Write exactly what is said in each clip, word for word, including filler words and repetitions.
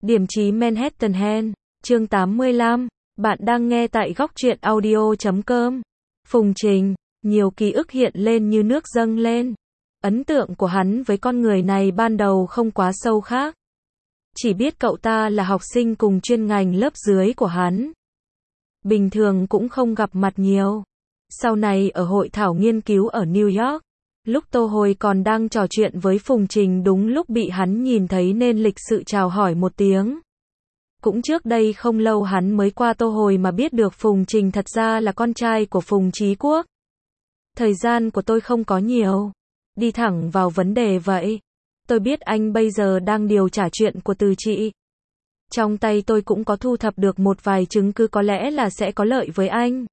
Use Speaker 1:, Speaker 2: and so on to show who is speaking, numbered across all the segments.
Speaker 1: Điểm chí Manhattan Hen, chương tám mươi lăm, bạn đang nghe tại góc truyện audio chấm com. Phùng Trình, nhiều ký ức hiện lên như nước dâng lên. Ấn tượng của hắn với con người này ban đầu không quá sâu khác. Chỉ biết cậu ta là học sinh cùng chuyên ngành lớp dưới của hắn. Bình thường cũng không gặp mặt nhiều. Sau này ở hội thảo nghiên cứu ở New York, lúc Tô Hồi còn đang trò chuyện với Phùng Trình đúng lúc bị hắn nhìn thấy nên lịch sự chào hỏi một tiếng. Cũng trước đây không lâu hắn mới qua Tô Hồi mà biết được Phùng Trình thật ra là con trai của Phùng Chí Quốc. Thời gian của tôi không có nhiều. Đi thẳng vào vấn đề vậy. Tôi biết anh bây giờ đang điều trả chuyện của Từ Trị. Trong tay tôi cũng có thu thập được một vài chứng cứ có lẽ là sẽ có lợi với anh.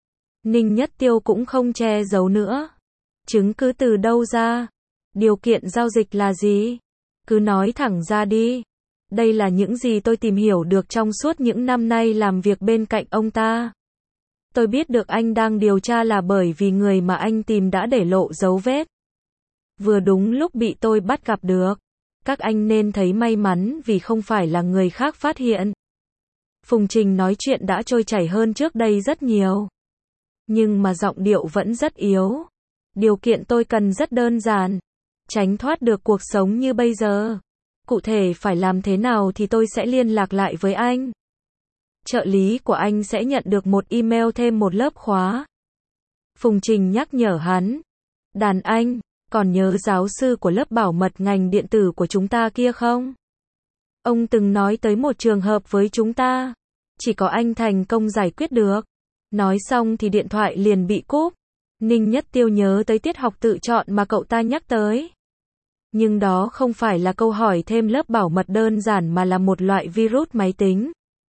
Speaker 1: Ninh Nhất Tiêu cũng không che giấu nữa. Chứng cứ từ đâu ra? Điều kiện giao dịch là gì? Cứ nói thẳng ra đi. Đây là những gì tôi tìm hiểu được trong suốt những năm nay làm việc bên cạnh ông ta. Tôi biết được anh đang điều tra là bởi vì người mà anh tìm đã để lộ dấu vết. Vừa đúng lúc bị tôi bắt gặp được. Các anh nên thấy may mắn vì không phải là người khác phát hiện. Phùng Trình nói chuyện đã trôi chảy hơn trước đây rất nhiều. Nhưng mà giọng điệu vẫn rất yếu. Điều kiện tôi cần rất đơn giản. Tránh thoát được cuộc sống như bây giờ. Cụ thể phải làm thế nào thì tôi sẽ liên lạc lại với anh. Trợ lý của anh sẽ nhận được một email thêm một lớp khóa. Phùng Trình nhắc nhở hắn. Đàn anh, còn nhớ giáo sư của lớp bảo mật ngành điện tử của chúng ta kia không? Ông từng nói tới một trường hợp với chúng ta. Chỉ có anh thành công giải quyết được. Nói xong thì điện thoại liền bị cúp. Ninh Nhất Tiêu nhớ tới tiết học tự chọn mà cậu ta nhắc tới. Nhưng đó không phải là câu hỏi thêm lớp bảo mật đơn giản mà là một loại virus máy tính.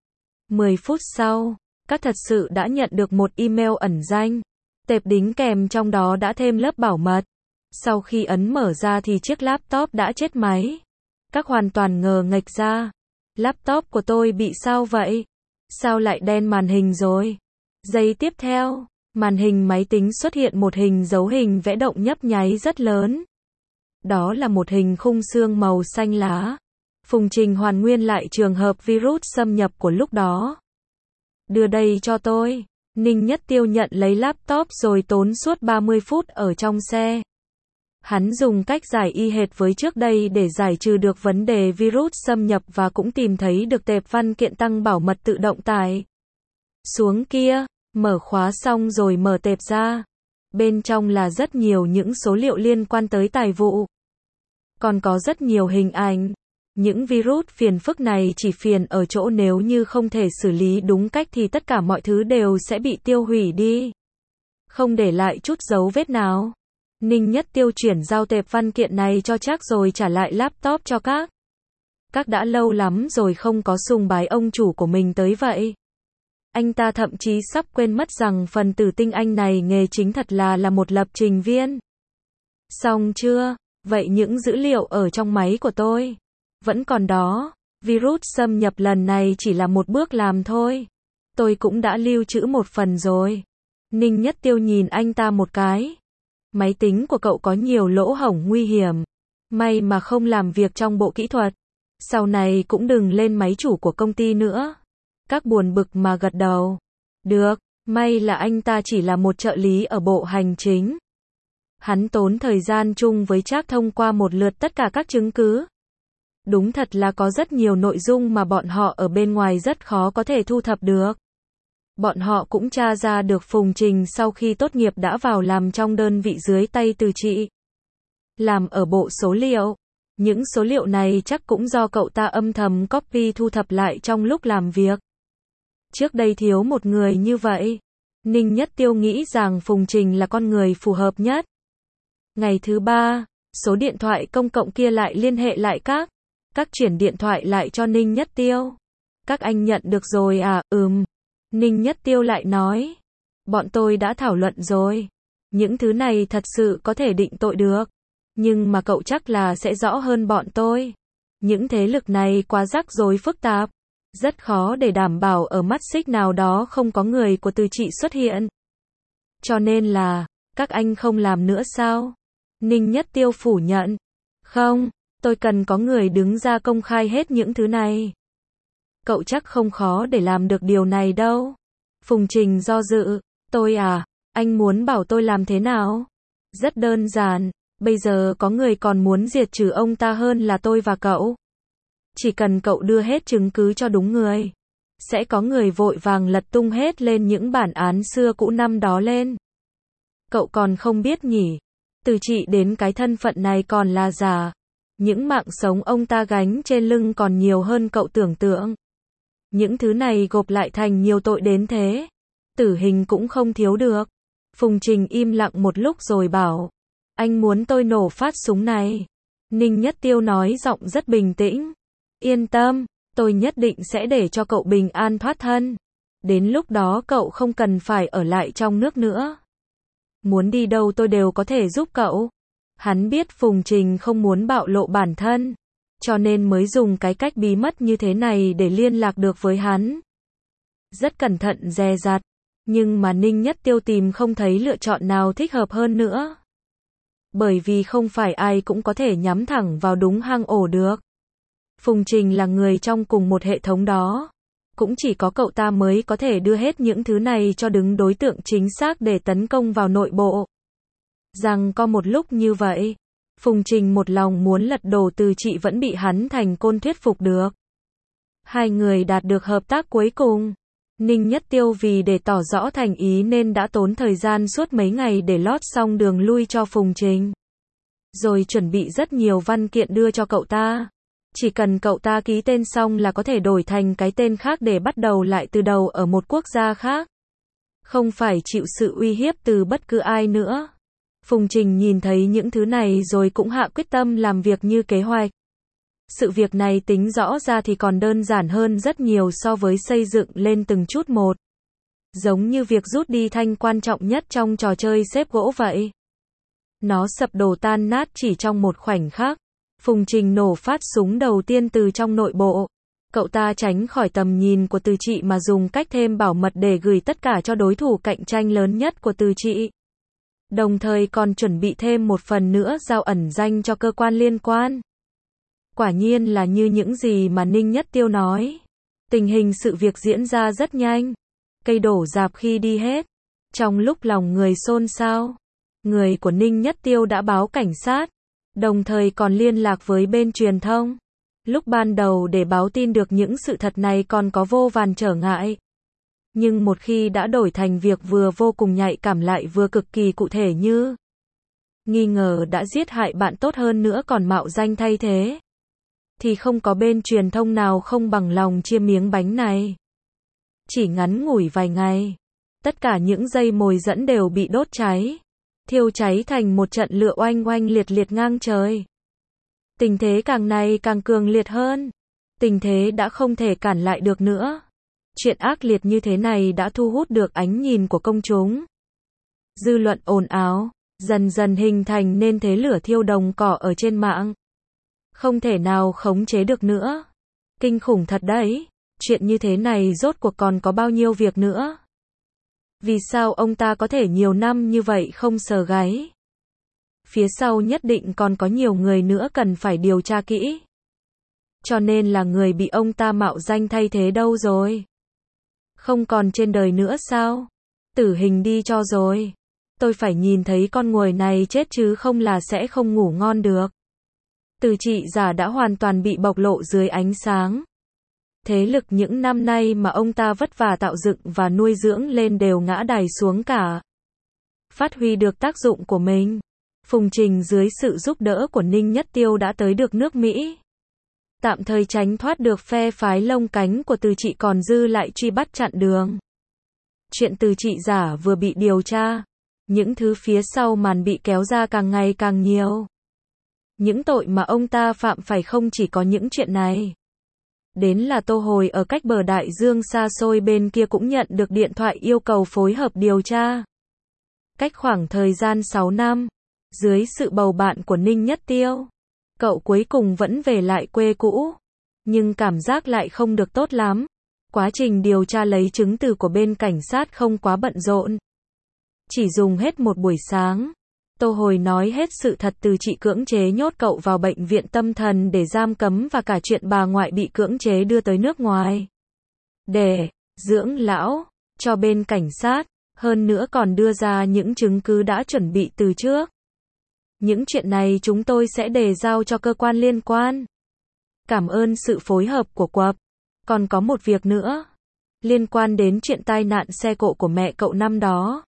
Speaker 1: mười phút sau, các thật sự đã nhận được một email ẩn danh. Tệp đính kèm trong đó đã thêm lớp bảo mật. Sau khi ấn mở ra thì chiếc laptop đã chết máy. Các hoàn toàn ngờ nghệch ra. Laptop của tôi bị sao vậy? Sao lại đen màn hình rồi? Giây tiếp theo, màn hình máy tính xuất hiện một hình dấu hình vẽ động nhấp nháy rất lớn. Đó là một hình khung xương màu xanh lá. Phùng Trình hoàn nguyên lại trường hợp virus xâm nhập của lúc đó. Đưa đây cho tôi. Ninh Nhất Tiêu nhận lấy laptop rồi tốn suốt ba mươi phút ở trong xe. Hắn dùng cách giải y hệt với trước đây để giải trừ được vấn đề virus xâm nhập và cũng tìm thấy được tệp văn kiện tăng bảo mật tự động tải xuống kia. Mở khóa xong rồi mở tệp ra. Bên trong là rất nhiều những số liệu liên quan tới tài vụ. Còn có rất nhiều hình ảnh. Những virus phiền phức này chỉ phiền ở chỗ nếu như không thể xử lý đúng cách thì tất cả mọi thứ đều sẽ bị tiêu hủy đi. Không để lại chút dấu vết nào. Ninh Nhất Tiêu chuyển giao tệp văn kiện này cho Trác rồi trả lại laptop cho các. Các đã lâu lắm rồi không có sùng bái ông chủ của mình tới vậy. Anh ta thậm chí sắp quên mất rằng phần tử tinh anh này nghề chính thật là là một lập trình viên. Xong chưa? Vậy những dữ liệu ở trong máy của tôi vẫn còn đó. Virus xâm nhập lần này chỉ là một bước làm thôi. Tôi cũng đã lưu trữ một phần rồi. Ninh Nhất Tiêu nhìn anh ta một cái. Máy tính của cậu có nhiều lỗ hổng nguy hiểm. May mà không làm việc trong bộ kỹ thuật. Sau này cũng đừng lên máy chủ của công ty nữa. Các buồn bực mà gật đầu. Được, may là anh ta chỉ là một trợ lý ở bộ hành chính. Hắn tốn thời gian chung với Trác thông qua một lượt tất cả các chứng cứ. Đúng thật là có rất nhiều nội dung mà bọn họ ở bên ngoài rất khó có thể thu thập được. Bọn họ cũng tra ra được Phùng Trình sau khi tốt nghiệp đã vào làm trong đơn vị dưới tay Từ Trị. Làm ở bộ số liệu. Những số liệu này chắc cũng do cậu ta âm thầm copy thu thập lại trong lúc làm việc. Trước đây thiếu một người như vậy. Ninh Nhất Tiêu nghĩ rằng Phùng Trình là con người phù hợp nhất. Ngày thứ ba, số điện thoại công cộng kia lại liên hệ lại các. Các chuyển điện thoại lại cho Ninh Nhất Tiêu. Các anh nhận được rồi à? Ừm. Ninh Nhất Tiêu lại nói. Bọn tôi đã thảo luận rồi. Những thứ này thật sự có thể định tội được. Nhưng mà cậu chắc là sẽ rõ hơn bọn tôi. Những thế lực này quá rắc rối phức tạp. Rất khó để đảm bảo ở mắt xích nào đó không có người của Từ Trị xuất hiện. Cho nên là, các anh không làm nữa sao? Ninh Nhất Tiêu phủ nhận. Không, tôi cần có người đứng ra công khai hết những thứ này. Cậu chắc không khó để làm được điều này đâu. Phùng Trình do dự. Tôi à, anh muốn bảo tôi làm thế nào? Rất đơn giản, bây giờ có người còn muốn diệt trừ ông ta hơn là tôi và cậu. Chỉ cần cậu đưa hết chứng cứ cho đúng người, sẽ có người vội vàng lật tung hết lên những bản án xưa cũ năm đó lên. Cậu còn không biết nhỉ, từ chị đến cái thân phận này còn là giả. Những mạng sống ông ta gánh trên lưng còn nhiều hơn cậu tưởng tượng. Những thứ này gộp lại thành nhiều tội đến thế. Tử hình cũng không thiếu được. Phùng Trình im lặng một lúc rồi bảo. Anh muốn tôi nổ phát súng này. Ninh Nhất Tiêu nói giọng rất bình tĩnh. Yên tâm, tôi nhất định sẽ để cho cậu bình an thoát thân. Đến lúc đó cậu không cần phải ở lại trong nước nữa. Muốn đi đâu tôi đều có thể giúp cậu. Hắn biết Phùng Trình không muốn bạo lộ bản thân, cho nên mới dùng cái cách bí mật như thế này để liên lạc được với hắn. Rất cẩn thận dè dặt, nhưng mà Ninh Nhất Tiêu tìm không thấy lựa chọn nào thích hợp hơn nữa. Bởi vì không phải ai cũng có thể nhắm thẳng vào đúng hang ổ được. Phùng Trình là người trong cùng một hệ thống đó. Cũng chỉ có cậu ta mới có thể đưa hết những thứ này cho đứng đối tượng chính xác để tấn công vào nội bộ. Rằng có một lúc như vậy, Phùng Trình một lòng muốn lật đổ Từ Trị vẫn bị hắn thành côn thuyết phục được. Hai người đạt được hợp tác cuối cùng. Ninh Nhất Tiêu vì để tỏ rõ thành ý nên đã tốn thời gian suốt mấy ngày để lót xong đường lui cho Phùng Trình. Rồi chuẩn bị rất nhiều văn kiện đưa cho cậu ta. Chỉ cần cậu ta ký tên xong là có thể đổi thành cái tên khác để bắt đầu lại từ đầu ở một quốc gia khác. Không phải chịu sự uy hiếp từ bất cứ ai nữa. Phùng Trình nhìn thấy những thứ này rồi cũng hạ quyết tâm làm việc như kế hoạch. Sự việc này tính rõ ra thì còn đơn giản hơn rất nhiều so với xây dựng lên từng chút một. Giống như việc rút đi thanh quan trọng nhất trong trò chơi xếp gỗ vậy. Nó sập đổ tan nát chỉ trong một khoảnh khắc. Phùng Trình nổ phát súng đầu tiên từ trong nội bộ. Cậu ta tránh khỏi tầm nhìn của Từ Trị mà dùng cách thêm bảo mật để gửi tất cả cho đối thủ cạnh tranh lớn nhất của Từ Trị. Đồng thời còn chuẩn bị thêm một phần nữa giao ẩn danh cho cơ quan liên quan. Quả nhiên là như những gì mà Ninh Nhất Tiêu nói. Tình hình sự việc diễn ra rất nhanh. Cây đổ rạp khi đi hết. Trong lúc lòng người xôn xao, người của Ninh Nhất Tiêu đã báo cảnh sát, đồng thời còn liên lạc với bên truyền thông. Lúc ban đầu để báo tin được những sự thật này còn có vô vàn trở ngại. Nhưng một khi đã đổi thành việc vừa vô cùng nhạy cảm lại vừa cực kỳ cụ thể như nghi ngờ đã giết hại bạn tốt hơn nữa còn mạo danh thay thế, thì không có bên truyền thông nào không bằng lòng chia miếng bánh này. Chỉ ngắn ngủi vài ngày, tất cả những dây mồi dẫn đều bị đốt cháy, thiêu cháy thành một trận lửa oanh oanh liệt liệt ngang trời. Tình thế càng ngày càng cường liệt hơn. Tình thế đã không thể cản lại được nữa. Chuyện ác liệt như thế này đã thu hút được ánh nhìn của công chúng. Dư luận ồn ào, dần dần hình thành nên thế lửa thiêu đồng cỏ ở trên mạng. Không thể nào khống chế được nữa. Kinh khủng thật đấy. Chuyện như thế này rốt cuộc còn có bao nhiêu việc nữa? Vì sao ông ta có thể nhiều năm như vậy không sờ gáy? Phía sau nhất định còn có nhiều người nữa cần phải điều tra kỹ. Cho nên là người bị ông ta mạo danh thay thế đâu rồi? Không còn trên đời nữa sao? Tử hình đi cho rồi. Tôi phải nhìn thấy con nguồi này chết chứ không là sẽ không ngủ ngon được. Từ Trị giả đã hoàn toàn bị bộc lộ dưới ánh sáng. Thế lực những năm nay mà ông ta vất vả tạo dựng và nuôi dưỡng lên đều ngã đài xuống cả. Phát huy được tác dụng của mình, Phùng Trình dưới sự giúp đỡ của Ninh Nhất Tiêu đã tới được nước Mỹ. Tạm thời tránh thoát được phe phái lông cánh của Từ Trị còn dư lại truy bắt chặn đường. Chuyện Từ Trị giả vừa bị điều tra, những thứ phía sau màn bị kéo ra càng ngày càng nhiều. Những tội mà ông ta phạm phải không chỉ có những chuyện này. Đến là Tô Hồi ở cách bờ đại dương xa xôi bên kia cũng nhận được điện thoại yêu cầu phối hợp điều tra. Cách khoảng thời gian sáu năm, dưới sự bầu bạn của Ninh Nhất Tiêu, cậu cuối cùng vẫn về lại quê cũ. Nhưng cảm giác lại không được tốt lắm. Quá trình điều tra lấy chứng từ của bên cảnh sát không quá bận rộn. Chỉ dùng hết một buổi sáng. Tô Hồi nói hết sự thật từ Trị cưỡng chế nhốt cậu vào bệnh viện tâm thần để giam cấm và cả chuyện bà ngoại bị cưỡng chế đưa tới nước ngoài. để dưỡng lão cho bên cảnh sát, hơn nữa còn đưa ra những chứng cứ đã chuẩn bị từ trước. Những chuyện này chúng tôi sẽ đề giao cho cơ quan liên quan. Cảm ơn sự phối hợp của Quập. Còn có một việc nữa, liên quan đến chuyện tai nạn xe cộ của mẹ cậu năm đó.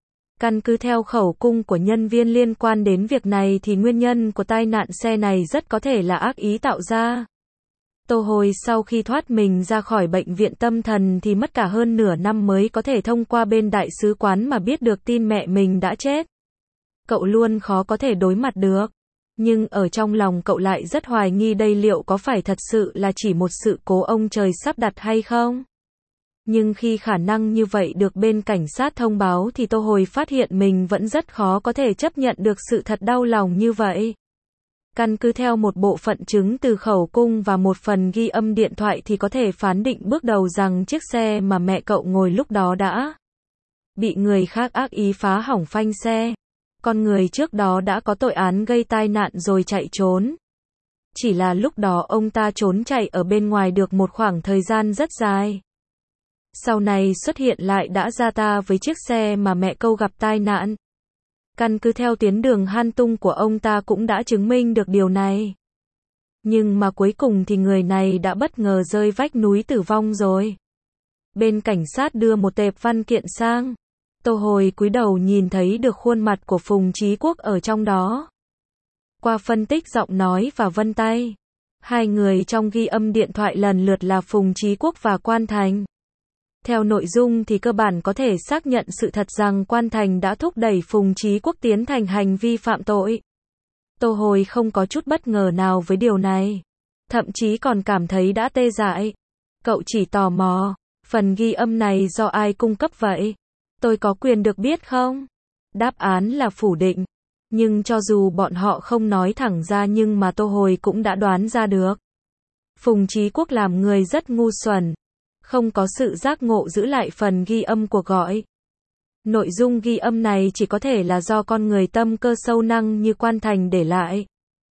Speaker 1: Căn cứ theo khẩu cung của nhân viên liên quan đến việc này thì nguyên nhân của tai nạn xe này rất có thể là ác ý tạo ra. Tô Hồi sau khi thoát mình ra khỏi bệnh viện tâm thần thì mất cả hơn nửa năm mới có thể thông qua bên đại sứ quán mà biết được tin mẹ mình đã chết. Cậu luôn khó có thể đối mặt được. Nhưng ở trong lòng cậu lại rất hoài nghi đây liệu có phải thật sự là chỉ một sự cố ông trời sắp đặt hay không? Nhưng khi khả năng như vậy được bên cảnh sát thông báo thì Tô Hồi phát hiện mình vẫn rất khó có thể chấp nhận được sự thật đau lòng như vậy. Căn cứ theo một bộ phận chứng từ khẩu cung và một phần ghi âm điện thoại thì có thể phán định bước đầu rằng chiếc xe mà mẹ cậu ngồi lúc đó đã bị người khác ác ý phá hỏng phanh xe. Con người trước đó đã có tội án gây tai nạn rồi chạy trốn. Chỉ là lúc đó ông ta trốn chạy ở bên ngoài được một khoảng thời gian rất dài. Sau này xuất hiện lại đã ra ta với chiếc xe mà mẹ cậu gặp tai nạn. Căn cứ theo tuyến đường Han Tung của ông ta cũng đã chứng minh được điều này. Nhưng mà cuối cùng thì người này đã bất ngờ rơi vách núi tử vong rồi. Bên cảnh sát đưa một tệp văn kiện sang. Tô Hồi cúi đầu nhìn thấy được khuôn mặt của Phùng Chí Quốc ở trong đó. Qua phân tích giọng nói và vân tay, hai người trong ghi âm điện thoại lần lượt là Phùng Chí Quốc và Quan Thành. Theo nội dung thì cơ bản có thể xác nhận sự thật rằng Quan Thành đã thúc đẩy Phùng Chí Quốc tiến hành hành vi phạm tội. Tô Hồi không có chút bất ngờ nào với điều này. Thậm chí còn cảm thấy đã tê dại. Cậu chỉ tò mò, phần ghi âm này do ai cung cấp vậy? Tôi có quyền được biết không? Đáp án là phủ định. Nhưng cho dù bọn họ không nói thẳng ra nhưng mà Tô Hồi cũng đã đoán ra được. Phùng Chí Quốc làm người rất ngu xuẩn. Không có sự giác ngộ giữ lại phần ghi âm cuộc gọi. Nội dung ghi âm này chỉ có thể là do con người tâm cơ sâu năng như Quan Thành để lại.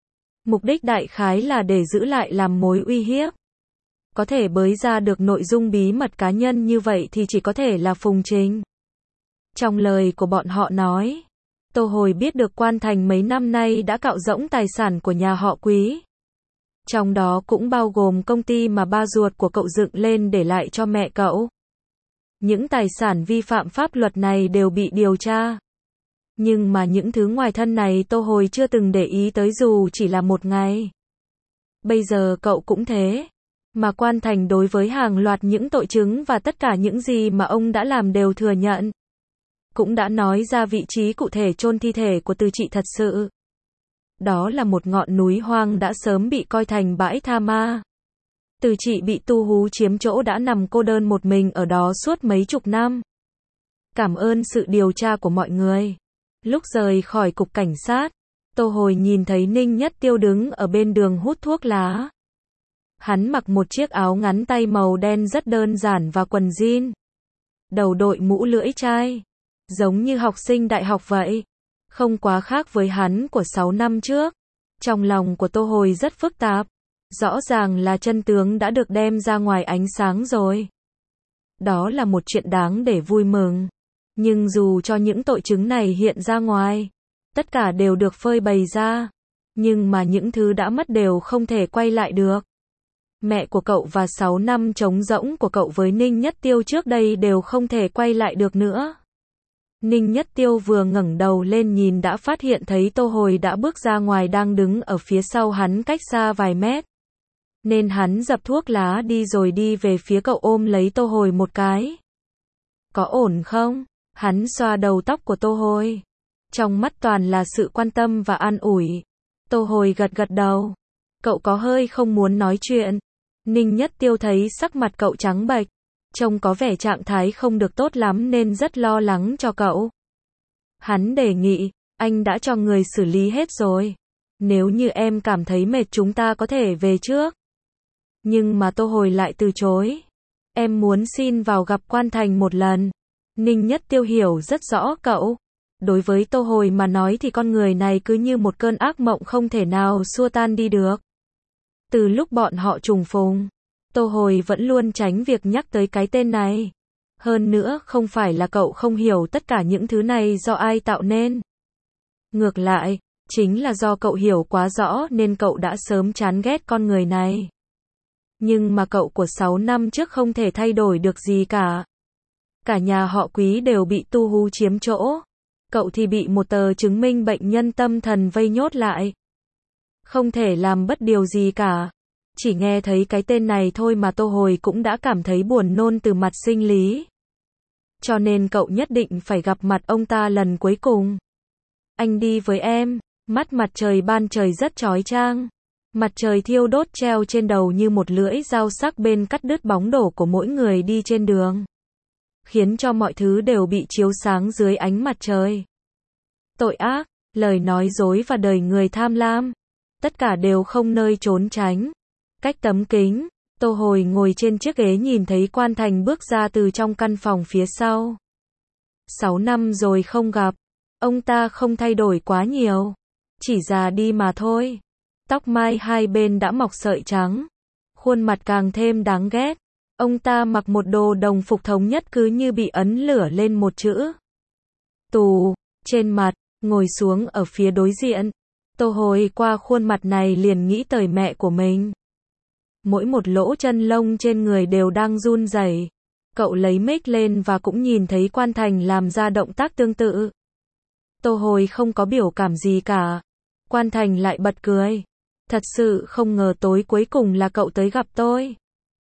Speaker 1: Mục đích đại khái là để giữ lại làm mối uy hiếp. Có thể bới ra được nội dung bí mật cá nhân như vậy thì chỉ có thể là Phùng Trình. Trong lời của bọn họ nói, Tô Hồi biết được Quan Thành mấy năm nay đã cạo rỗng tài sản của nhà họ Quý. Trong đó cũng bao gồm công ty mà ba ruột của cậu dựng lên để lại cho mẹ cậu. Những tài sản vi phạm pháp luật này đều bị điều tra. Nhưng mà những thứ ngoài thân này Tô Hồi chưa từng để ý tới dù chỉ là một ngày. Bây giờ cậu cũng thế. Mà Quan Thành đối với hàng loạt những tội chứng và tất cả những gì mà ông đã làm đều thừa nhận. Cũng đã nói ra vị trí cụ thể chôn thi thể của Từ Trị thật sự. Đó là một ngọn núi hoang đã sớm bị coi thành bãi tha ma. Từ Trị bị tu hú chiếm chỗ đã nằm cô đơn một mình ở đó suốt mấy chục năm. Cảm ơn sự điều tra của mọi người. Lúc rời khỏi cục cảnh sát, Tô Hồi nhìn thấy Ninh Nhất Tiêu đứng ở bên đường hút thuốc lá. Hắn mặc một chiếc áo ngắn tay màu đen rất đơn giản và quần jean. Đầu đội mũ lưỡi chai. Giống như học sinh đại học vậy. Không quá khác với hắn của sáu năm trước. Trong lòng của Tô Hồi rất phức tạp. Rõ ràng là chân tướng đã được đem ra ngoài ánh sáng rồi. Đó là một chuyện đáng để vui mừng. Nhưng dù cho những tội chứng này hiện ra ngoài, tất cả đều được phơi bày ra. Nhưng mà những thứ đã mất đều không thể quay lại được. Mẹ của cậu và sáu năm trống rỗng của cậu với Ninh Nhất Tiêu trước đây đều không thể quay lại được nữa. Ninh Nhất Tiêu vừa ngẩng đầu lên nhìn đã phát hiện thấy Tô Hồi đã bước ra ngoài đang đứng ở phía sau hắn cách xa vài mét. Nên hắn dập thuốc lá đi rồi đi về phía cậu ôm lấy Tô Hồi một cái. Có ổn không? Hắn xoa đầu tóc của Tô Hồi. Trong mắt toàn là sự quan tâm và an ủi. Tô Hồi gật gật đầu. Cậu có hơi không muốn nói chuyện. Ninh Nhất Tiêu thấy sắc mặt cậu trắng bệch. Trông có vẻ trạng thái không được tốt lắm nên rất lo lắng cho cậu. Hắn đề nghị, anh đã cho người xử lý hết rồi. Nếu như em cảm thấy mệt chúng ta có thể về trước. Nhưng mà Tô Hồi lại từ chối. Em muốn xin vào gặp Quan Thành một lần. Ninh Nhất Tiêu hiểu rất rõ cậu. Đối với Tô Hồi mà nói thì con người này cứ như một cơn ác mộng không thể nào xua tan đi được. Từ lúc bọn họ trùng phùng, Tô Hồi vẫn luôn tránh việc nhắc tới cái tên này. Hơn nữa, không phải là cậu không hiểu tất cả những thứ này do ai tạo nên. Ngược lại, chính là do cậu hiểu quá rõ nên cậu đã sớm chán ghét con người này. Nhưng mà cậu của sáu năm trước không thể thay đổi được gì cả. Cả nhà họ Quý đều bị tu hú chiếm chỗ. Cậu thì bị một tờ chứng minh bệnh nhân tâm thần vây nhốt lại. Không thể làm bất điều gì cả. Chỉ nghe thấy cái tên này thôi mà Tô Hồi cũng đã cảm thấy buồn nôn từ mặt sinh lý. Cho nên cậu nhất định phải gặp mặt ông ta lần cuối cùng. Anh đi với em. Mắt mặt trời ban trời rất chói chang. Mặt trời thiêu đốt treo trên đầu như một lưỡi dao sắc bên cắt đứt bóng đổ của mỗi người đi trên đường. Khiến cho mọi thứ đều bị chiếu sáng dưới ánh mặt trời. Tội ác, lời nói dối và đời người tham lam. Tất cả đều không nơi trốn tránh. Cách tấm kính, Tô Hồi ngồi trên chiếc ghế nhìn thấy Quan Thành bước ra từ trong căn phòng phía sau. Sáu năm rồi không gặp. Ông ta không thay đổi quá nhiều. Chỉ già đi mà thôi. Tóc mai hai bên đã mọc sợi trắng. Khuôn mặt càng thêm đáng ghét. Ông ta mặc một đồ đồng phục thống nhất cứ như bị ấn lửa lên một chữ. Tù, trên mặt, ngồi xuống ở phía đối diện. Tô Hồi qua khuôn mặt này liền nghĩ tới mẹ của mình. Mỗi một lỗ chân lông trên người đều đang run rẩy. Cậu lấy mic lên và cũng nhìn thấy Quan Thành làm ra động tác tương tự. Tô Hồi không có biểu cảm gì cả. Quan Thành lại bật cười. Thật sự không ngờ tối cuối cùng là cậu tới gặp tôi.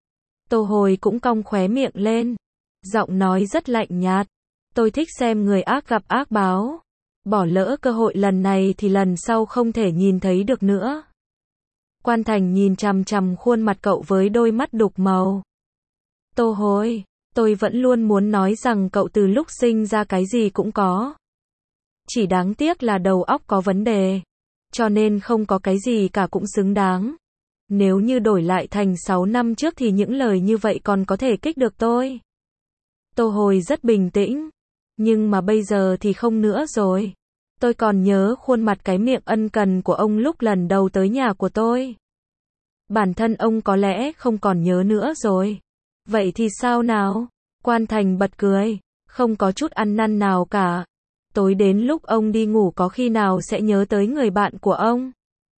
Speaker 1: Tô Hồi cũng cong khóe miệng lên. Giọng nói rất lạnh nhạt. Tôi thích xem người ác gặp ác báo. Bỏ lỡ cơ hội lần này thì lần sau không thể nhìn thấy được nữa. Quan Thành nhìn chằm chằm khuôn mặt cậu với đôi mắt đục màu. Tô Hồi, tôi vẫn luôn muốn nói rằng cậu từ lúc sinh ra cái gì cũng có. Chỉ đáng tiếc là đầu óc có vấn đề. Cho nên không có cái gì cả cũng xứng đáng. Nếu như đổi lại thành sáu năm trước thì những lời như vậy còn có thể kích được tôi. Tô Hồi rất bình tĩnh. Nhưng mà bây giờ thì không nữa rồi. Tôi còn nhớ khuôn mặt cái miệng ân cần của ông lúc lần đầu tới nhà của tôi. Bản thân ông có lẽ không còn nhớ nữa rồi. Vậy thì sao nào? Quan Thành bật cười. Không có chút ăn năn nào cả. Tối đến lúc ông đi ngủ có khi nào sẽ nhớ tới người bạn của ông?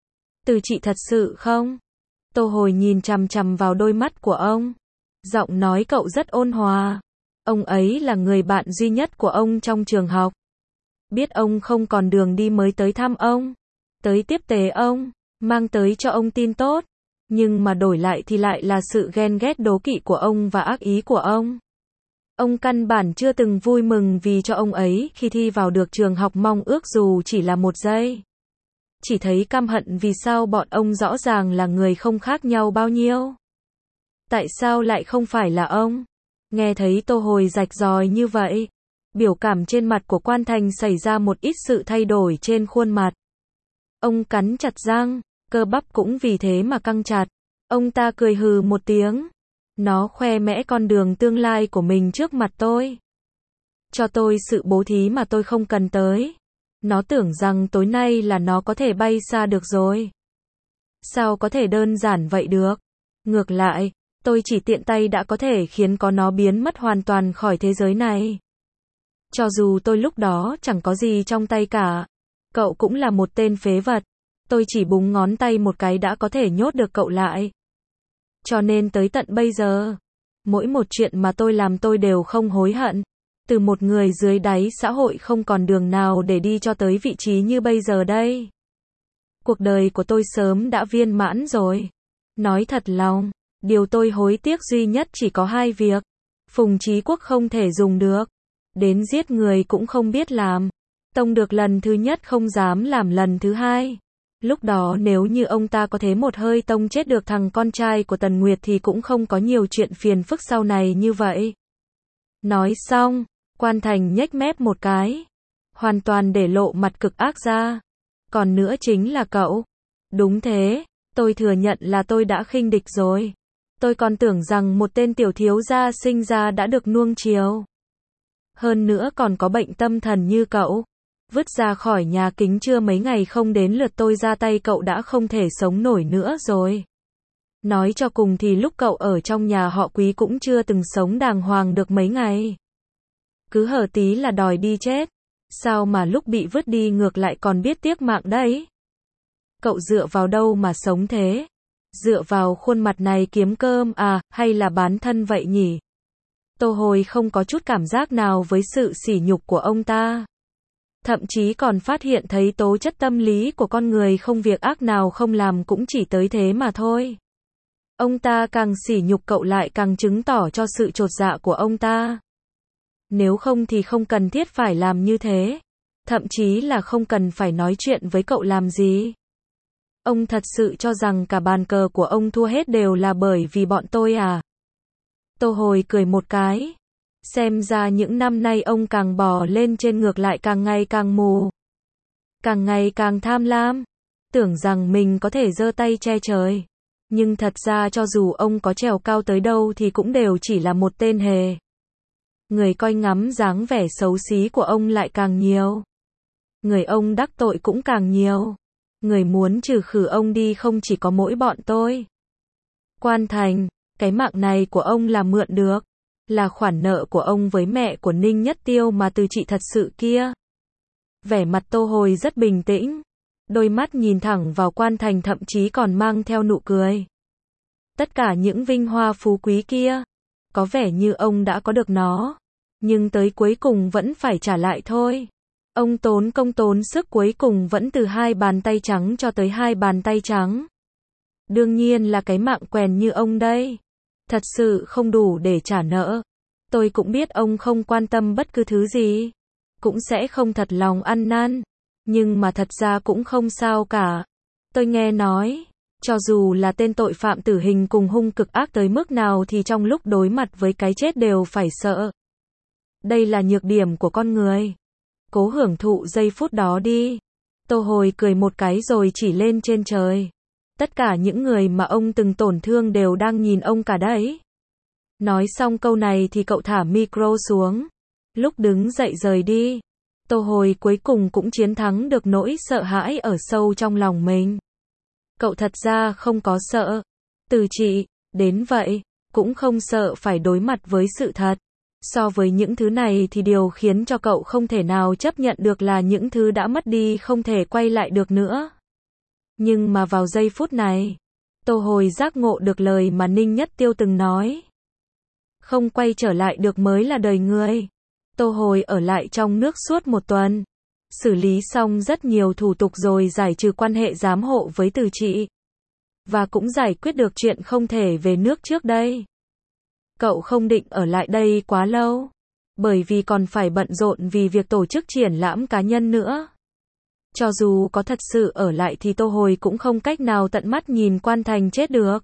Speaker 1: Từ chị thật sự không? Tô Hồi nhìn chằm chằm vào đôi mắt của ông. Giọng nói cậu rất ôn hòa. Ông ấy là người bạn duy nhất của ông trong trường học. Biết ông không còn đường đi mới tới thăm ông. Tới tiếp tế ông. Mang tới cho ông tin tốt. Nhưng mà đổi lại thì lại là sự ghen ghét đố kỵ của ông và ác ý của ông. Ông căn bản chưa từng vui mừng vì cho ông ấy khi thi vào được trường học mong ước dù chỉ là một giây. Chỉ thấy căm hận vì sao bọn ông rõ ràng là người không khác nhau bao nhiêu. Tại sao lại không phải là ông? Nghe thấy Tô Hồi rạch ròi như vậy. Biểu cảm trên mặt của Quan Thành xảy ra một ít sự thay đổi trên khuôn mặt. Ông cắn chặt răng, cơ bắp cũng vì thế mà căng chặt. Ông ta cười hừ một tiếng. Nó khoe mẽ con đường tương lai của mình trước mặt tôi. Cho tôi sự bố thí mà tôi không cần tới. Nó tưởng rằng tối nay là nó có thể bay xa được rồi. Sao có thể đơn giản vậy được? Ngược lại, tôi chỉ tiện tay đã có thể khiến có nó biến mất hoàn toàn khỏi thế giới này. Cho dù tôi lúc đó chẳng có gì trong tay cả. Cậu cũng là một tên phế vật. Tôi chỉ búng ngón tay một cái đã có thể nhốt được cậu lại. Cho nên tới tận bây giờ, mỗi một chuyện mà tôi làm tôi đều không hối hận. Từ một người dưới đáy xã hội không còn đường nào để đi cho tới vị trí như bây giờ đây. Cuộc đời của tôi sớm đã viên mãn rồi. Nói thật lòng, điều tôi hối tiếc duy nhất chỉ có hai việc. Phùng Chí Quốc không thể dùng được. Đến giết người cũng không biết làm. Tông được lần thứ nhất không dám làm lần thứ hai. Lúc đó nếu như ông ta có thế một hơi tông chết được thằng con trai của Tần Nguyệt thì cũng không có nhiều chuyện phiền phức sau này như vậy. Nói xong, Quan Thành nhếch mép một cái. Hoàn toàn để lộ mặt cực ác ra. Còn nữa chính là cậu. Đúng thế, tôi thừa nhận là tôi đã khinh địch rồi. Tôi còn tưởng rằng một tên tiểu thiếu gia sinh ra đã được nuông chiều. Hơn nữa còn có bệnh tâm thần như cậu. Vứt ra khỏi nhà kính chưa mấy ngày không đến lượt tôi ra tay cậu đã không thể sống nổi nữa rồi. Nói cho cùng thì lúc cậu ở trong nhà họ Quý cũng chưa từng sống đàng hoàng được mấy ngày. Cứ hở tí là đòi đi chết. Sao mà lúc bị vứt đi ngược lại còn biết tiếc mạng đấy? Cậu dựa vào đâu mà sống thế? Dựa vào khuôn mặt này kiếm cơm à, hay là bán thân vậy nhỉ? Tô Hồi không có chút cảm giác nào với sự sỉ nhục của ông ta. Thậm chí còn phát hiện thấy tố chất tâm lý của con người không việc ác nào không làm cũng chỉ tới thế mà thôi. Ông ta càng sỉ nhục cậu lại càng chứng tỏ cho sự chột dạ của ông ta. Nếu không thì không cần thiết phải làm như thế. Thậm chí là không cần phải nói chuyện với cậu làm gì. Ông thật sự cho rằng cả bàn cờ của ông thua hết đều là bởi vì bọn tôi à? Tô Hồi cười một cái. Xem ra những năm nay ông càng bò lên trên ngược lại càng ngày càng mù. Càng ngày càng tham lam. Tưởng rằng mình có thể giơ tay che trời. Nhưng thật ra cho dù ông có trèo cao tới đâu thì cũng đều chỉ là một tên hề. Người coi ngắm dáng vẻ xấu xí của ông lại càng nhiều. Người ông đắc tội cũng càng nhiều. Người muốn trừ khử ông đi không chỉ có mỗi bọn tôi. Quan Thành, cái mạng này của ông là mượn được. Là khoản nợ của ông với mẹ của Ninh Nhất Tiêu mà từ chị thật sự kia. Vẻ mặt Tô Hồi rất bình tĩnh. Đôi mắt nhìn thẳng vào Quan Thành thậm chí còn mang theo nụ cười. Tất cả những vinh hoa phú quý kia. Có vẻ như ông đã có được nó. Nhưng tới cuối cùng vẫn phải trả lại thôi. Ông tốn công tốn sức cuối cùng vẫn từ hai bàn tay trắng cho tới hai bàn tay trắng. Đương nhiên là cái mạng quèn như ông đây. Thật sự không đủ để trả nợ. Tôi cũng biết ông không quan tâm bất cứ thứ gì. Cũng sẽ không thật lòng ăn năn. Nhưng mà thật ra cũng không sao cả. Tôi nghe nói, cho dù là tên tội phạm tử hình cùng hung cực ác tới mức nào thì trong lúc đối mặt với cái chết đều phải sợ. Đây là nhược điểm của con người. Cố hưởng thụ giây phút đó đi. Tô Hồi cười một cái rồi chỉ lên trên trời. Tất cả những người mà ông từng tổn thương đều đang nhìn ông cả đấy. Nói xong câu này thì cậu thả micro xuống. Lúc đứng dậy rời đi, Tô Hồi cuối cùng cũng chiến thắng được nỗi sợ hãi ở sâu trong lòng mình. Cậu thật ra không có sợ. Từ chị, đến vậy, cũng không sợ phải đối mặt với sự thật. So với những thứ này thì điều khiến cho cậu không thể nào chấp nhận được là những thứ đã mất đi không thể quay lại được nữa. Nhưng mà vào giây phút này, Tô Hồi giác ngộ được lời mà Ninh Nhất Tiêu từng nói. Không quay trở lại được mới là đời người. Tô Hồi ở lại trong nước suốt một tuần. Xử lý xong rất nhiều thủ tục rồi giải trừ quan hệ giám hộ với Từ Trị. Và cũng giải quyết được chuyện không thể về nước trước đây. Cậu không định ở lại đây quá lâu. Bởi vì còn phải bận rộn vì việc tổ chức triển lãm cá nhân nữa. Cho dù có thật sự ở lại thì Tô Hồi cũng không cách nào tận mắt nhìn Quan Thành chết được.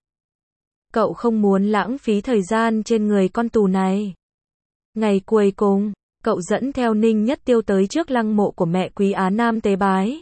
Speaker 1: Cậu không muốn lãng phí thời gian trên người con tù này. Ngày cuối cùng, cậu dẫn theo Ninh Nhất Tiêu tới trước lăng mộ của mẹ Quý Á Nam tế bái.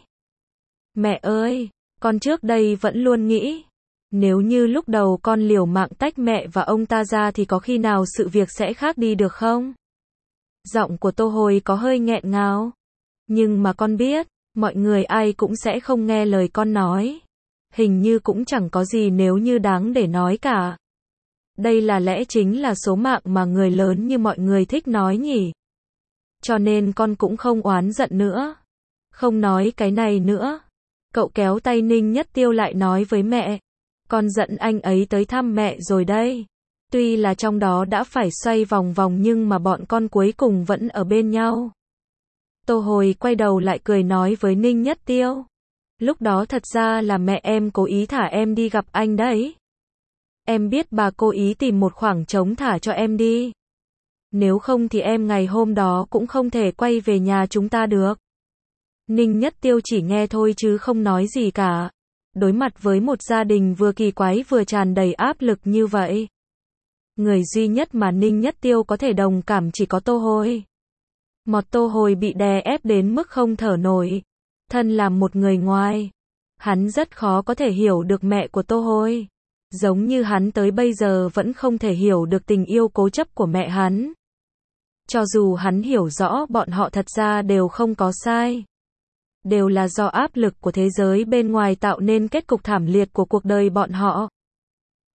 Speaker 1: Mẹ ơi, con trước đây vẫn luôn nghĩ, nếu như lúc đầu con liều mạng tách mẹ và ông ta ra thì có khi nào sự việc sẽ khác đi được không? Giọng của Tô Hồi có hơi nghẹn ngào. Nhưng mà con biết, mọi người ai cũng sẽ không nghe lời con nói. Hình như cũng chẳng có gì nếu như đáng để nói cả. Đây là lẽ chính là số mạng mà người lớn như mọi người thích nói nhỉ. Cho nên con cũng không oán giận nữa. Không nói cái này nữa. Cậu kéo tay Ninh Nhất Tiêu lại nói với mẹ. Con dẫn anh ấy tới thăm mẹ rồi đây. Tuy là trong đó đã phải xoay vòng vòng nhưng mà bọn con cuối cùng vẫn ở bên nhau. Tô Hồi quay đầu lại cười nói với Ninh Nhất Tiêu. Lúc đó thật ra là mẹ em cố ý thả em đi gặp anh đấy. Em biết bà cố ý tìm một khoảng trống thả cho em đi. Nếu không thì em ngày hôm đó cũng không thể quay về nhà chúng ta được. Ninh Nhất Tiêu chỉ nghe thôi chứ không nói gì cả. Đối mặt với một gia đình vừa kỳ quái vừa tràn đầy áp lực như vậy. Người duy nhất mà Ninh Nhất Tiêu có thể đồng cảm chỉ có Tô Hồi. Một Tô Hồi bị đè ép đến mức không thở nổi. Thân làm một người ngoài. Hắn rất khó có thể hiểu được mẹ của Tô Hồi. Giống như hắn tới bây giờ vẫn không thể hiểu được tình yêu cố chấp của mẹ hắn. Cho dù hắn hiểu rõ bọn họ thật ra đều không có sai. Đều là do áp lực của thế giới bên ngoài tạo nên kết cục thảm liệt của cuộc đời bọn họ.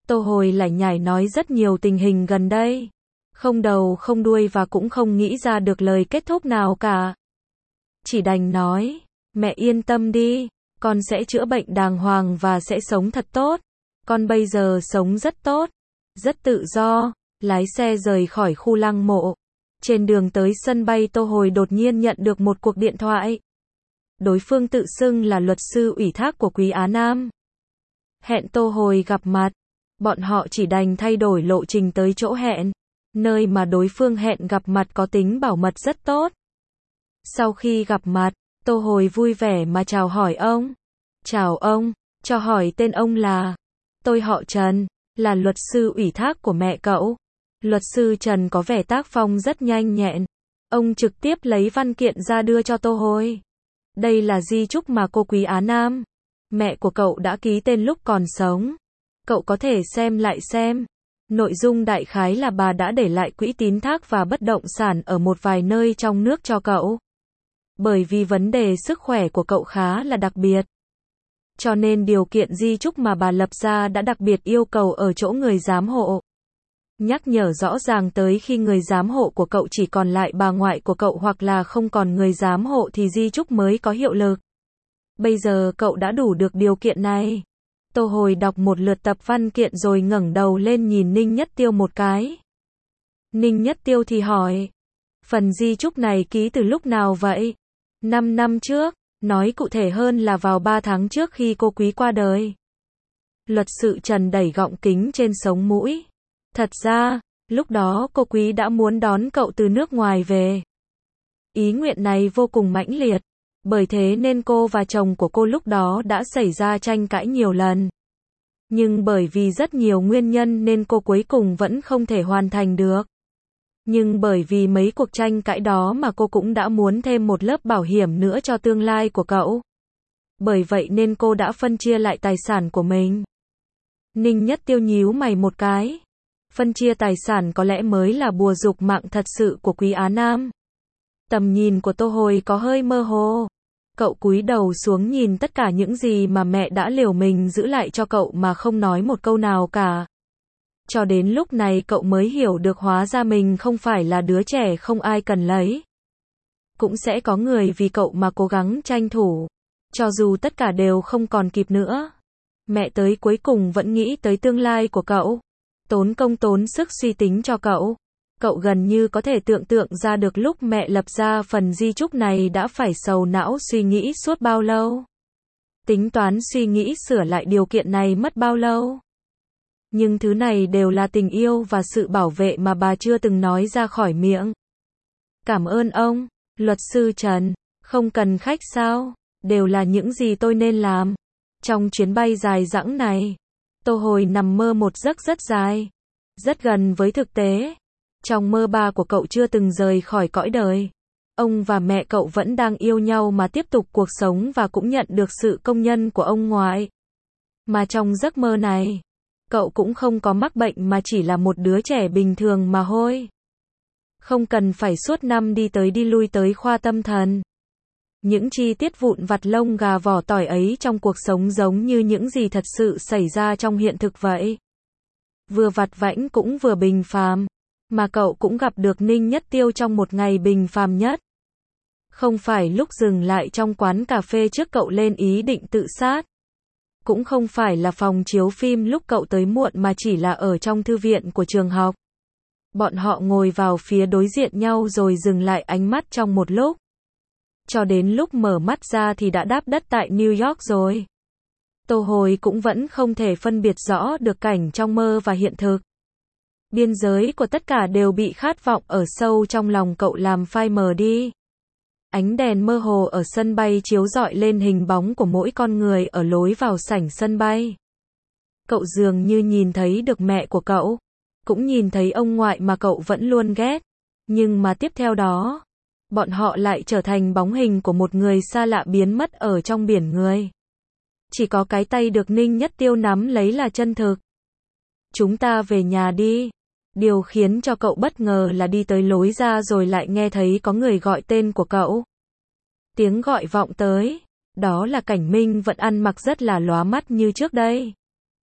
Speaker 1: Tô Hồi lải nhải nói rất nhiều tình hình gần đây. Không đầu không đuôi và cũng không nghĩ ra được lời kết thúc nào cả. Chỉ đành nói, mẹ yên tâm đi, con sẽ chữa bệnh đàng hoàng và sẽ sống thật tốt. Con bây giờ sống rất tốt, rất tự do. Lái xe rời khỏi khu lăng mộ. Trên đường tới sân bay Tô Hồi đột nhiên nhận được một cuộc điện thoại. Đối phương tự xưng là luật sư ủy thác của Quý Á Nam. Hẹn Tô Hồi gặp mặt. Bọn họ chỉ đành thay đổi lộ trình tới chỗ hẹn. Nơi mà đối phương hẹn gặp mặt có tính bảo mật rất tốt. Sau khi gặp mặt, Tô Hồi vui vẻ mà chào hỏi ông. Chào ông, cho hỏi tên ông là. Tôi họ Trần, là luật sư ủy thác của mẹ cậu. Luật sư Trần có vẻ tác phong rất nhanh nhẹn. Ông trực tiếp lấy văn kiện ra đưa cho Tô Hồi. Đây là di chúc mà cô Quý Á Nam, mẹ của cậu đã ký tên lúc còn sống. Cậu có thể xem lại xem. Nội dung đại khái là bà đã để lại quỹ tín thác và bất động sản ở một vài nơi trong nước cho cậu. Bởi vì vấn đề sức khỏe của cậu khá là đặc biệt. Cho nên điều kiện di chúc mà bà lập ra đã đặc biệt yêu cầu ở chỗ người giám hộ. Nhắc nhở rõ ràng tới khi người giám hộ của cậu chỉ còn lại bà ngoại của cậu hoặc là không còn người giám hộ thì di chúc mới có hiệu lực. Bây giờ cậu đã đủ được điều kiện này. Tô Hồi đọc một lượt tập văn kiện rồi ngẩng đầu lên nhìn Ninh Nhất Tiêu một cái. Ninh Nhất Tiêu thì hỏi. Phần di chúc này ký từ lúc nào vậy? Năm năm trước, nói cụ thể hơn là vào ba tháng trước khi cô Quý qua đời. Luật sư Trần đẩy gọng kính trên sống mũi. Thật ra, lúc đó cô Quý đã muốn đón cậu từ nước ngoài về. Ý nguyện này vô cùng mãnh liệt. Bởi thế nên cô và chồng của cô lúc đó đã xảy ra tranh cãi nhiều lần. Nhưng bởi vì rất nhiều nguyên nhân nên cô cuối cùng vẫn không thể hoàn thành được. Nhưng bởi vì mấy cuộc tranh cãi đó mà cô cũng đã muốn thêm một lớp bảo hiểm nữa cho tương lai của cậu. Bởi vậy nên cô đã phân chia lại tài sản của mình. Ninh Nhất Tiêu nhíu mày một cái. Phân chia tài sản có lẽ mới là bùa dục mạng thật sự của Quý Á Nam. Tầm nhìn của Tô Hồi có hơi mơ hồ. Cậu cúi đầu xuống nhìn tất cả những gì mà mẹ đã liều mình giữ lại cho cậu mà không nói một câu nào cả. Cho đến lúc này cậu mới hiểu được hóa ra mình không phải là đứa trẻ không ai cần lấy. Cũng sẽ có người vì cậu mà cố gắng tranh thủ. Cho dù tất cả đều không còn kịp nữa. Mẹ tới cuối cùng vẫn nghĩ tới tương lai của cậu. Tốn công tốn sức suy tính cho cậu. Cậu gần như có thể tưởng tượng ra được lúc mẹ lập ra phần di chúc này đã phải sầu não suy nghĩ suốt bao lâu. Tính toán suy nghĩ sửa lại điều kiện này mất bao lâu. Nhưng thứ này đều là tình yêu và sự bảo vệ mà bà chưa từng nói ra khỏi miệng. Cảm ơn ông, luật sư Trần. Không cần khách sao, đều là những gì tôi nên làm. Trong chuyến bay dài dẳng này, Tô Hồi nằm mơ một giấc rất dài, rất gần với thực tế. Trong mơ ba của cậu chưa từng rời khỏi cõi đời. Ông và mẹ cậu vẫn đang yêu nhau mà tiếp tục cuộc sống và cũng nhận được sự công nhận của ông ngoại. Mà trong giấc mơ này, cậu cũng không có mắc bệnh mà chỉ là một đứa trẻ bình thường mà thôi. Không cần phải suốt năm đi tới đi lui tới khoa tâm thần. Những chi tiết vụn vặt lông gà vỏ tỏi ấy trong cuộc sống giống như những gì thật sự xảy ra trong hiện thực vậy. Vừa vặt vãnh cũng vừa bình phàm. Mà cậu cũng gặp được Ninh Nhất Tiêu trong một ngày bình phàm nhất. Không phải lúc dừng lại trong quán cà phê trước cậu lên ý định tự sát. Cũng không phải là phòng chiếu phim lúc cậu tới muộn mà chỉ là ở trong thư viện của trường học. Bọn họ ngồi vào phía đối diện nhau rồi dừng lại ánh mắt trong một lúc. Cho đến lúc mở mắt ra thì đã đáp đất tại New York rồi. Tô Hồi cũng vẫn không thể phân biệt rõ được cảnh trong mơ và hiện thực. Biên giới của tất cả đều bị khát vọng ở sâu trong lòng cậu làm phai mờ đi. Ánh đèn mơ hồ ở sân bay chiếu rọi lên hình bóng của mỗi con người ở lối vào sảnh sân bay. Cậu dường như nhìn thấy được mẹ của cậu, cũng nhìn thấy ông ngoại mà cậu vẫn luôn ghét. Nhưng mà tiếp theo đó, bọn họ lại trở thành bóng hình của một người xa lạ biến mất ở trong biển người. Chỉ có cái tay được Ninh Nhất Tiêu nắm lấy là chân thực. Chúng ta về nhà đi. Điều khiến cho cậu bất ngờ là đi tới lối ra rồi lại nghe thấy có người gọi tên của cậu. Tiếng gọi vọng tới. Đó là Cảnh Minh vẫn ăn mặc rất là lóa mắt như trước đây.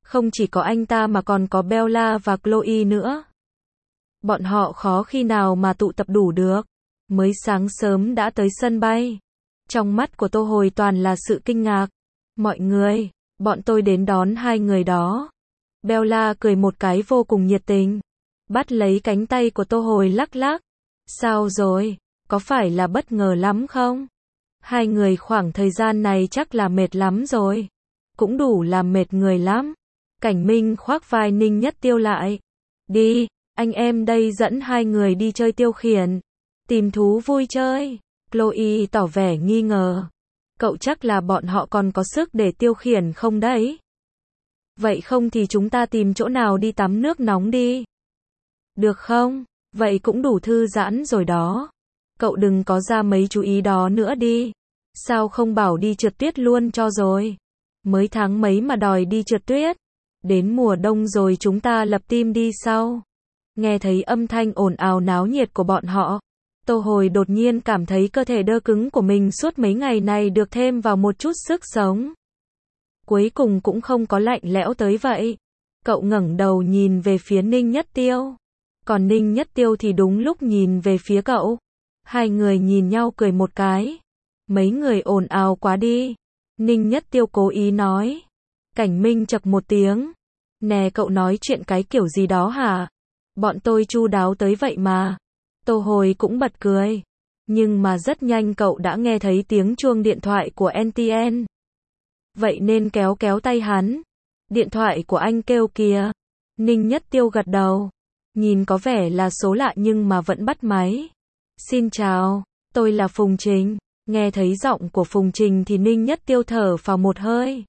Speaker 1: Không chỉ có anh ta mà còn có Bella và Chloe nữa. Bọn họ khó khi nào mà tụ tập đủ được. Mới sáng sớm đã tới sân bay. Trong mắt của Tô Hồi toàn là sự kinh ngạc. Mọi người, bọn tôi đến đón hai người đó. Bella cười một cái vô cùng nhiệt tình. Bắt lấy cánh tay của Tô Hồi lắc lắc. Sao rồi, có phải là bất ngờ lắm không? Hai người khoảng thời gian này chắc là mệt lắm rồi. Cũng đủ làm mệt người lắm. Cảnh Minh khoác vai Ninh Nhất Tiêu lại. Đi, anh em đây dẫn hai người đi chơi tiêu khiển. Tìm thú vui chơi. Chloe tỏ vẻ nghi ngờ. Cậu chắc là bọn họ còn có sức để tiêu khiển không đấy? Vậy không thì chúng ta tìm chỗ nào đi tắm nước nóng đi. Được không? Vậy cũng đủ thư giãn rồi đó. Cậu đừng có ra mấy chú ý đó nữa đi. Sao không bảo đi trượt tuyết luôn cho rồi? Mới tháng mấy mà đòi đi trượt tuyết? Đến mùa đông rồi chúng ta lập team đi sau. Nghe thấy âm thanh ồn ào náo nhiệt của bọn họ, Tô Hồi đột nhiên cảm thấy cơ thể đơ cứng của mình suốt mấy ngày này được thêm vào một chút sức sống. Cuối cùng cũng không có lạnh lẽo tới vậy. Cậu ngẩng đầu nhìn về phía Ninh Nhất Tiêu. Còn Ninh Nhất Tiêu thì đúng lúc nhìn về phía cậu. Hai người nhìn nhau cười một cái. Mấy người ồn ào quá đi. Ninh Nhất Tiêu cố ý nói. Cảnh Minh chậc một tiếng. Nè cậu nói chuyện cái kiểu gì đó hả? Bọn tôi chu đáo tới vậy mà. Tô Hồi cũng bật cười. Nhưng mà rất nhanh cậu đã nghe thấy tiếng chuông điện thoại của en tê en. Vậy nên kéo kéo tay hắn. Điện thoại của anh kêu kìa. Ninh Nhất Tiêu gật đầu. Nhìn có vẻ là số lạ nhưng mà vẫn bắt máy. Xin chào, tôi là Phùng Trình. Nghe thấy giọng của Phùng Trình thì Ninh Nhất Tiêu thở phào một hơi.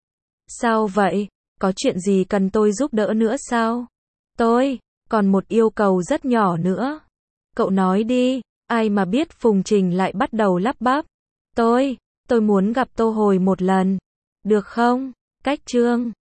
Speaker 1: Sao vậy? Có chuyện gì cần tôi giúp đỡ nữa sao? Tôi, còn một yêu cầu rất nhỏ nữa. Cậu nói đi, ai mà biết Phùng Trình lại bắt đầu lắp bắp. Tôi, tôi muốn gặp Tô Hồi một lần. Được không? Cách Trương.